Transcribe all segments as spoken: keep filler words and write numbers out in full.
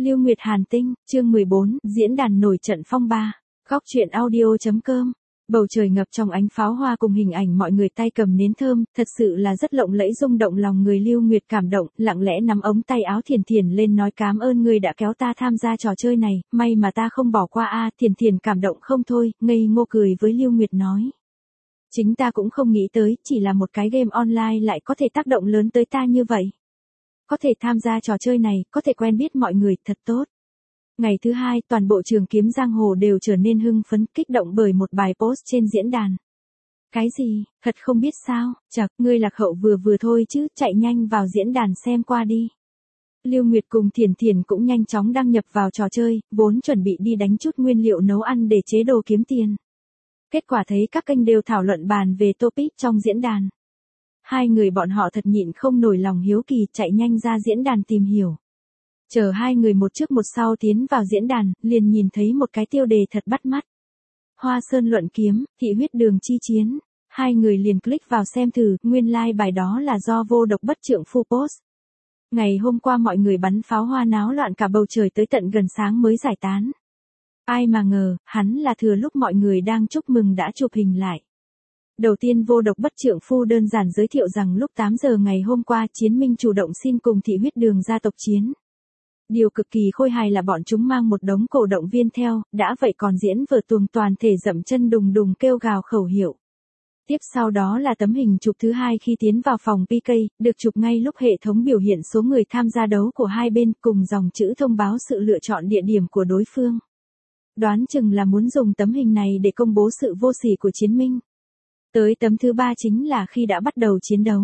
Lưu Nguyệt Hàn Tinh, chương mười bốn, diễn đàn nổi trận phong ba. Góc truyện audio.com. Bầu trời ngập trong ánh pháo hoa cùng hình ảnh mọi người tay cầm nến thơm, thật sự là rất lộng lẫy rung động lòng người. Lưu Nguyệt cảm động, lặng lẽ nắm ống tay áo Thiền Thiền lên nói cảm ơn người đã kéo ta tham gia trò chơi này, may mà ta không bỏ qua a. Thiền Thiền cảm động không thôi, ngây ngô cười với Lưu Nguyệt nói. Chính ta cũng không nghĩ tới, chỉ là một cái game online lại có thể tác động lớn tới ta như vậy. Có thể tham gia trò chơi này, có thể quen biết mọi người, thật tốt. Ngày thứ hai, toàn bộ trường kiếm giang hồ đều trở nên hưng phấn, kích động bởi một bài post trên diễn đàn. Cái gì, thật không biết sao, chật, ngươi lạc hậu vừa vừa thôi chứ, chạy nhanh vào diễn đàn xem qua đi. Lưu Nguyệt cùng Thiền Thiền cũng nhanh chóng đăng nhập vào trò chơi, vốn chuẩn bị đi đánh chút nguyên liệu nấu ăn để chế đồ kiếm tiền. Kết quả thấy các kênh đều thảo luận bàn về topic trong diễn đàn. Hai người bọn họ thật nhịn không nổi lòng hiếu kỳ, chạy nhanh ra diễn đàn tìm hiểu. Chờ hai người một trước một sau tiến vào diễn đàn, liền nhìn thấy một cái tiêu đề thật bắt mắt. Hoa Sơn luận kiếm, thị huyết đường chi chiến. Hai người liền click vào xem thử, nguyên like bài đó là do Vô Độc Bất Trượng Phu post. Ngày hôm qua mọi người bắn pháo hoa náo loạn cả bầu trời tới tận gần sáng mới giải tán. Ai mà ngờ, hắn là thừa lúc mọi người đang chúc mừng đã chụp hình lại. Đầu tiên Vô Độc Bất Trượng Phu đơn giản giới thiệu rằng lúc tám giờ ngày hôm qua Chiến Minh chủ động xin cùng thị huyết đường gia tộc chiến. Điều cực kỳ khôi hài là bọn chúng mang một đống cổ động viên theo, đã vậy còn diễn vở tuồng toàn thể dậm chân đùng đùng kêu gào khẩu hiệu. Tiếp sau đó là tấm hình chụp thứ hai khi tiến vào phòng pê ca, được chụp ngay lúc hệ thống biểu hiện số người tham gia đấu của hai bên cùng dòng chữ thông báo sự lựa chọn địa điểm của đối phương. Đoán chừng là muốn dùng tấm hình này để công bố sự vô sỉ của Chiến Minh. Tới tấm thứ ba chính là khi đã bắt đầu chiến đấu.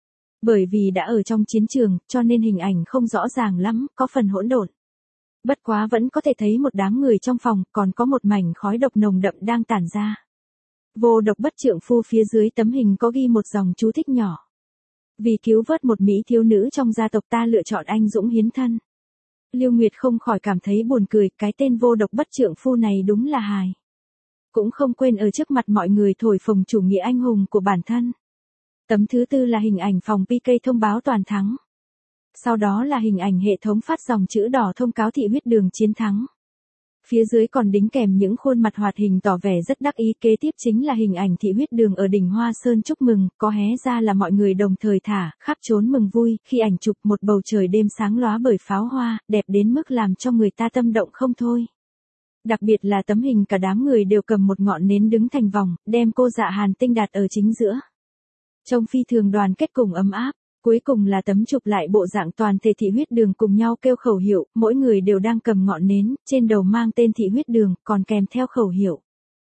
Bởi vì đã ở trong chiến trường, cho nên hình ảnh không rõ ràng lắm, có phần hỗn độn. Bất quá vẫn có thể thấy một đám người trong phòng, còn có một mảnh khói độc nồng đậm đang tản ra. Vô Độc Bất Trượng Phu phía dưới tấm hình có ghi một dòng chú thích nhỏ. Vì cứu vớt một mỹ thiếu nữ trong gia tộc ta lựa chọn anh dũng hiến thân. Lưu Nguyệt không khỏi cảm thấy buồn cười, cái tên Vô Độc Bất Trượng Phu này đúng là hài. Cũng không quên ở trước mặt mọi người thổi phồng chủ nghĩa anh hùng của bản thân. Tấm thứ tư là hình ảnh phòng pê ca thông báo toàn thắng. Sau đó là hình ảnh hệ thống phát dòng chữ đỏ thông cáo thị huyết đường chiến thắng. Phía dưới còn đính kèm những khuôn mặt hoạt hình tỏ vẻ rất đắc ý. Kế tiếp chính là hình ảnh thị huyết đường ở đỉnh Hoa Sơn chúc mừng, có hé ra là mọi người đồng thời thả, khắp trốn mừng vui, khi ảnh chụp một bầu trời đêm sáng lóa bởi pháo hoa, đẹp đến mức làm cho người ta tâm động không thôi. Đặc biệt là tấm hình cả đám người đều cầm một ngọn nến đứng thành vòng, đem cô Dạ Hàn Tinh đặt ở chính giữa. Trông phi thường đoàn kết cùng ấm áp, cuối cùng là tấm chụp lại bộ dạng toàn thể thị huyết đường cùng nhau kêu khẩu hiệu, mỗi người đều đang cầm ngọn nến, trên đầu mang tên thị huyết đường, còn kèm theo khẩu hiệu.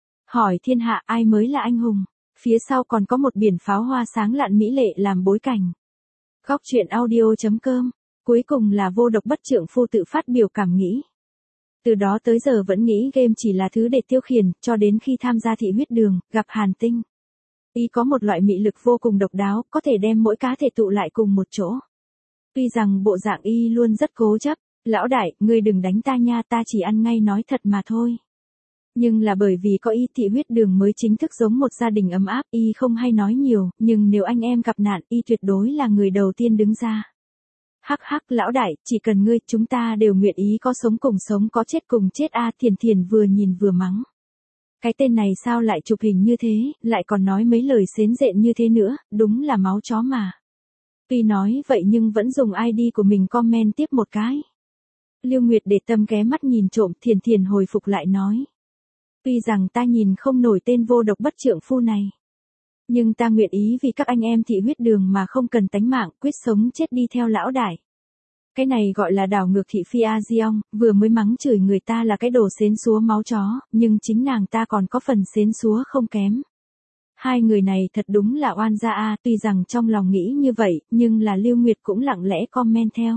Hỏi thiên hạ ai mới là anh hùng, phía sau còn có một biển pháo hoa sáng lạn mỹ lệ làm bối cảnh. Góc truyện audio.com, cuối cùng là Vô Độc Bất Trượng Phu tự phát biểu cảm nghĩ. Từ đó tới giờ vẫn nghĩ game chỉ là thứ để tiêu khiển, cho đến khi tham gia thị huyết đường, gặp Hàn Tinh. Y có một loại mị lực vô cùng độc đáo, có thể đem mỗi cá thể tụ lại cùng một chỗ. Tuy rằng bộ dạng Y luôn rất cố chấp, lão đại, ngươi đừng đánh ta nha, ta chỉ ăn ngay nói thật mà thôi. Nhưng là bởi vì có Y thị huyết đường mới chính thức giống một gia đình ấm áp, Y không hay nói nhiều, nhưng nếu anh em gặp nạn, Y tuyệt đối là người đầu tiên đứng ra. Hắc hắc lão đại, chỉ cần ngươi, chúng ta đều nguyện ý có sống cùng sống có chết cùng chết a. Thiền Thiền vừa nhìn vừa mắng. Cái tên này sao lại chụp hình như thế, lại còn nói mấy lời xến rện như thế nữa, đúng là máu chó mà. Tuy nói vậy nhưng vẫn dùng i đê của mình comment tiếp một cái. Lưu Nguyệt để tâm ghé mắt nhìn trộm, Thiền Thiền hồi phục lại nói. Tuy rằng ta nhìn không nổi tên Vô Độc Bất Trượng Phu này. Nhưng ta nguyện ý vì các anh em thị huyết đường mà không cần tánh mạng, quyết sống chết đi theo lão đại. Cái này gọi là đảo ngược thị phi A Diong, vừa mới mắng chửi người ta là cái đồ xến xúa máu chó, nhưng chính nàng ta còn có phần xến xúa không kém. Hai người này thật đúng là oan gia a, tuy rằng trong lòng nghĩ như vậy, nhưng là Lưu Nguyệt cũng lặng lẽ comment theo.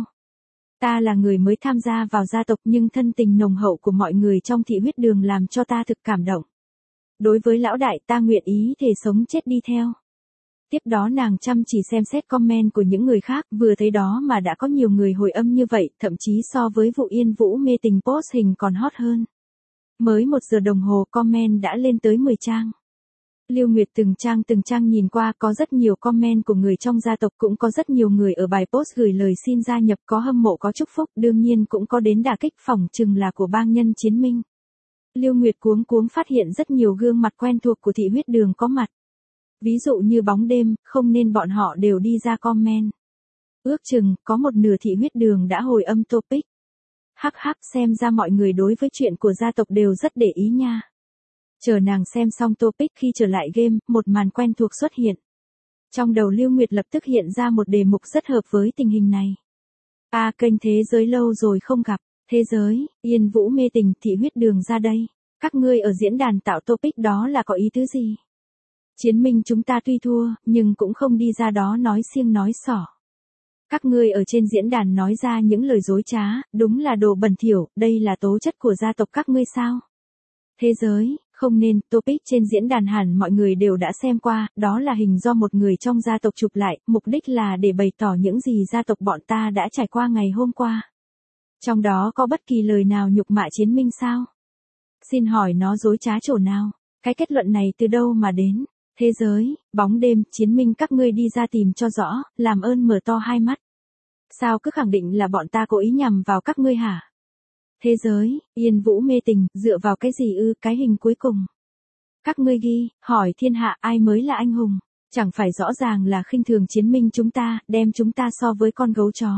Ta là người mới tham gia vào gia tộc nhưng thân tình nồng hậu của mọi người trong thị huyết đường làm cho ta thực cảm động. Đối với lão đại ta nguyện ý thề sống chết đi theo. Tiếp đó nàng chăm chỉ xem xét comment của những người khác, vừa thấy đó mà đã có nhiều người hồi âm như vậy, thậm chí so với vụ Yên Vũ mê tình post hình còn hot hơn. Mới một giờ đồng hồ comment đã lên tới mười trang. Lưu Nguyệt từng trang từng trang nhìn qua, có rất nhiều comment của người trong gia tộc, cũng có rất nhiều người ở bài post gửi lời xin gia nhập, có hâm mộ có chúc phúc, đương nhiên cũng có đến đả kích, phỏng chừng là của bang nhân Chiến Minh. Lưu Nguyệt cuống cuống phát hiện rất nhiều gương mặt quen thuộc của thị huyết đường có mặt. Ví dụ như Bóng Đêm, không nên bọn họ đều đi ra comment. Ước chừng, có một nửa thị huyết đường đã hồi âm topic. Hắc hắc, xem ra mọi người đối với chuyện của gia tộc đều rất để ý nha. Chờ nàng xem xong topic, khi trở lại game, một màn quen thuộc xuất hiện. Trong đầu Lưu Nguyệt lập tức hiện ra một đề mục rất hợp với tình hình này. À, kênh Thế Giới lâu rồi không gặp. Thế Giới, Yên Vũ mê tình, thị huyết đường ra đây. Các ngươi ở diễn đàn tạo topic đó là có ý tứ gì? Chiến Minh chúng ta tuy thua, nhưng cũng không đi ra đó nói xiêng nói xỏ. Các ngươi ở trên diễn đàn nói ra những lời dối trá, đúng là đồ bẩn thỉu, đây là tố chất của gia tộc các ngươi sao? Thế Giới, không nên, topic trên diễn đàn hẳn mọi người đều đã xem qua, đó là hình do một người trong gia tộc chụp lại, mục đích là để bày tỏ những gì gia tộc bọn ta đã trải qua ngày hôm qua. Trong đó có bất kỳ lời nào nhục mạ Chiến Minh sao? Xin hỏi nó dối trá chỗ nào? Cái kết luận này từ đâu mà đến? Thế Giới, Bóng Đêm, Chiến Minh các ngươi đi ra tìm cho rõ, làm ơn mở to hai mắt. Sao cứ khẳng định là bọn ta cố ý nhằm vào các ngươi hả? Thế Giới, Yên Vũ mê tình, dựa vào cái gì ư, cái hình cuối cùng. Các ngươi ghi, hỏi thiên hạ ai mới là anh hùng, chẳng phải rõ ràng là khinh thường Chiến Minh chúng ta, đem chúng ta so với con gấu chó.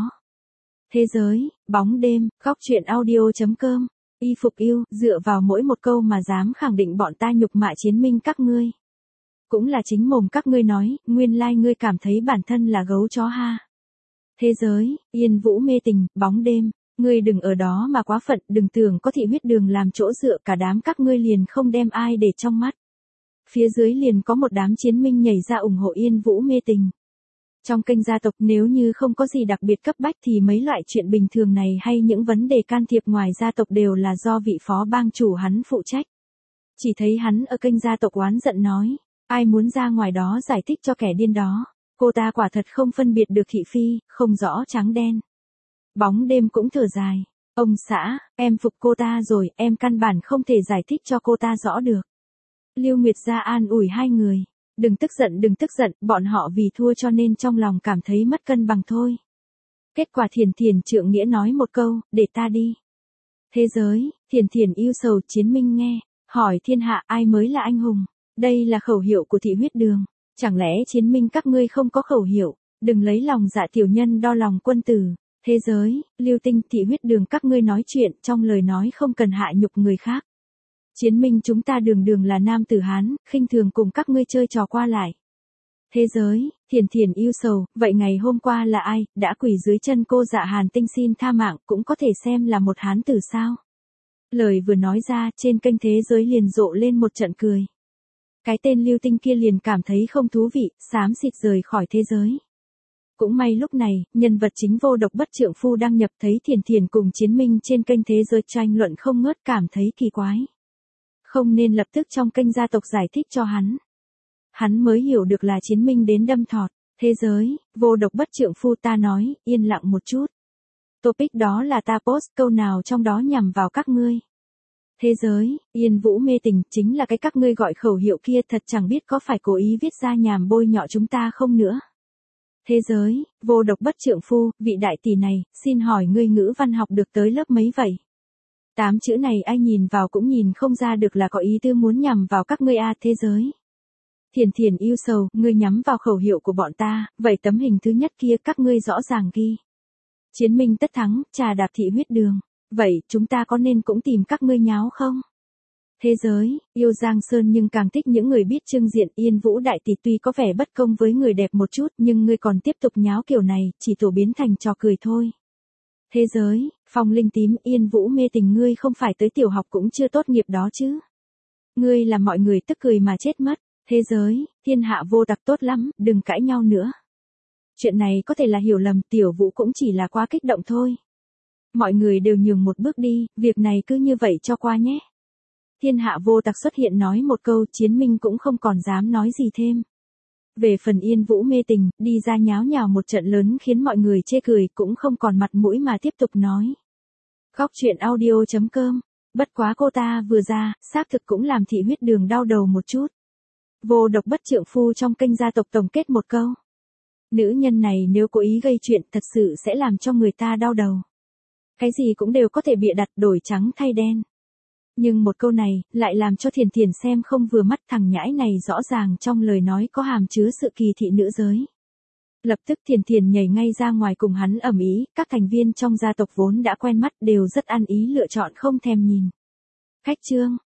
Thế Giới, Bóng Đêm, góc truyện audio chấm com, y phục yêu, dựa vào mỗi một câu mà dám khẳng định bọn ta nhục mạ Chiến Minh các ngươi. Cũng là chính mồm các ngươi nói, nguyên lai like ngươi cảm thấy bản thân là gấu chó ha. Thế Giới, Yên Vũ mê tình, Bóng Đêm, ngươi đừng ở đó mà quá phận, đừng tưởng có thị huyết đường làm chỗ dựa, cả đám các ngươi liền không đem ai để trong mắt. Phía dưới liền có một đám Chiến Minh nhảy ra ủng hộ Yên Vũ mê tình. Trong kênh gia tộc, nếu như không có gì đặc biệt cấp bách thì mấy loại chuyện bình thường này hay những vấn đề can thiệp ngoài gia tộc đều là do vị phó bang chủ hắn phụ trách. Chỉ thấy hắn ở kênh gia tộc oán giận nói, ai muốn ra ngoài đó giải thích cho kẻ điên đó, cô ta quả thật không phân biệt được thị phi, không rõ trắng đen. Bóng Đêm cũng thở dài, ông xã, em phục cô ta rồi, em căn bản không thể giải thích cho cô ta rõ được. Lưu Nguyệt ra an ủi hai người, đừng tức giận đừng tức giận, bọn họ vì thua cho nên trong lòng cảm thấy mất cân bằng thôi. Kết quả Thiền Thiền trượng nghĩa nói một câu, để ta đi. Thế Giới, Thiền Thiền yêu sầu, Chiến Minh nghe, hỏi thiên hạ ai mới là anh hùng. Đây là khẩu hiệu của thị huyết đường, chẳng lẽ Chiến Minh các ngươi không có khẩu hiệu, đừng lấy lòng dạ tiểu nhân đo lòng quân tử. Thế Giới, Lưu Tinh, thị huyết đường các ngươi nói chuyện, trong lời nói không cần hạ nhục người khác. Chiến Minh chúng ta đường đường là nam tử Hán, khinh thường cùng các ngươi chơi trò qua lại. Thế Giới, Thiền Thiền yêu sầu, vậy ngày hôm qua là ai, đã quỳ dưới chân cô Dạ Hàn Tinh xin tha mạng, cũng có thể xem là một hán tử sao? Lời vừa nói ra, trên kênh Thế Giới liền rộ lên một trận cười. Cái tên Lưu Tinh kia liền cảm thấy không thú vị, xám xịt rời khỏi Thế Giới. Cũng may lúc này, nhân vật chính Vô Độc Bất Trượng Phu đăng nhập thấy Thiền Thiền cùng Chiến Minh trên kênh Thế Giới tranh luận không ngớt, cảm thấy kỳ quái. Không nên lập tức trong kênh gia tộc giải thích cho hắn. Hắn mới hiểu được là Chiến Minh đến đâm thọt. Thế Giới, Vô Độc Bất Trượng Phu ta nói, yên lặng một chút. Topic đó là ta post, câu nào trong đó nhằm vào các ngươi. Thế Giới, Yên Vũ mê tình, chính là cái các ngươi gọi khẩu hiệu kia, thật chẳng biết có phải cố ý viết ra nhằm bôi nhọ chúng ta không nữa. Thế Giới, Vô Độc Bất Trượng Phu, vị đại tỷ này, xin hỏi ngươi ngữ văn học được tới lớp mấy vậy? Tám chữ này ai nhìn vào cũng nhìn không ra được là có ý tư muốn nhằm vào các ngươi a. Thế Giới, Thiền Thiền yêu sầu, ngươi nhắm vào khẩu hiệu của bọn ta, vậy tấm hình thứ nhất kia các ngươi rõ ràng ghi. Chiến Minh tất thắng, trà đạp thị huyết đường. Vậy, chúng ta có nên cũng tìm các ngươi nháo không? Thế Giới, yêu Giang Sơn nhưng càng thích những người biết trưng diện. Yên Vũ đại tỷ tuy có vẻ bất công với người đẹp một chút, nhưng ngươi còn tiếp tục nháo kiểu này, chỉ tổ biến thành trò cười thôi. Thế Giới, Phong Linh Tím, Yên Vũ mê tình, ngươi không phải tới tiểu học cũng chưa tốt nghiệp đó chứ? Ngươi làm mọi người tức cười mà chết mất. Thế Giới, thiên hạ vô tặc tốt lắm, đừng cãi nhau nữa. Chuyện này có thể là hiểu lầm, Tiểu Vũ cũng chỉ là quá kích động thôi. Mọi người đều nhường một bước đi, việc này cứ như vậy cho qua nhé. Thiên hạ vô tặc xuất hiện nói một câu, Chiến Minh cũng không còn dám nói gì thêm. Về phần Yên Vũ mê tình, đi ra nháo nhào một trận lớn khiến mọi người chê cười, cũng không còn mặt mũi mà tiếp tục nói. Góc truyện audio chấm com, bất quá cô ta vừa ra, xác thực cũng làm thị huyết đường đau đầu một chút. Vô độc bất trượng phu trong kênh gia tộc tổng kết một câu. Nữ nhân này nếu cố ý gây chuyện thật sự sẽ làm cho người ta đau đầu. Cái gì cũng đều có thể bịa đặt đổi trắng thay đen. Nhưng một câu này, lại làm cho Thiền Thiền xem không vừa mắt, thằng nhãi này rõ ràng trong lời nói có hàm chứa sự kỳ thị nữ giới. Lập tức Thiền Thiền nhảy ngay ra ngoài cùng hắn ầm ĩ, các thành viên trong gia tộc vốn đã quen mắt đều rất ăn ý lựa chọn không thèm nhìn. Khách trương,